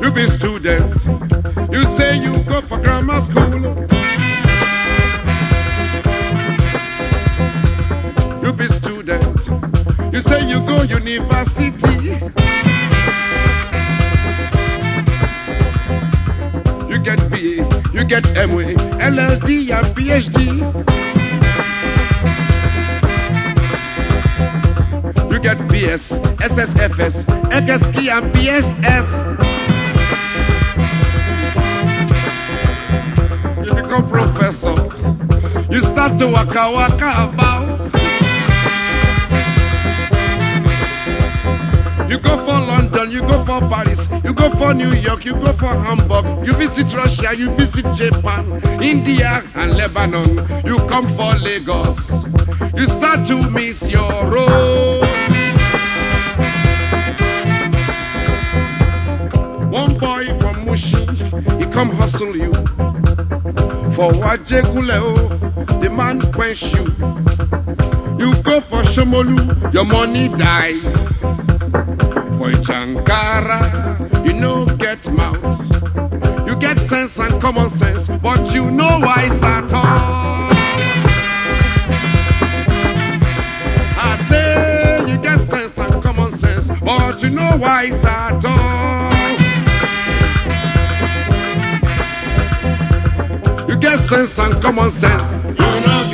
You be student. You say you go for grammar school. You be student. You say you go university. You get BA, you get MA, LLD and PhD. You get BS, SSFS, XSK and PSS. You become professor. You start to waka about. You go for London, you go for Paris, you go for New York, you go for Hamburg. You visit Russia, you visit Japan, India and Lebanon. You come for Lagos. You start to miss your road. One boy from Mushi, he come hustle you. For Wajeguleo, the man quench you. You go for Shomolu, your money die. For Chankara, you know get mouth. You get sense and common sense, but you know wise at all. I say you get sense and common sense, but you know wise at all. You get sense and common sense. You know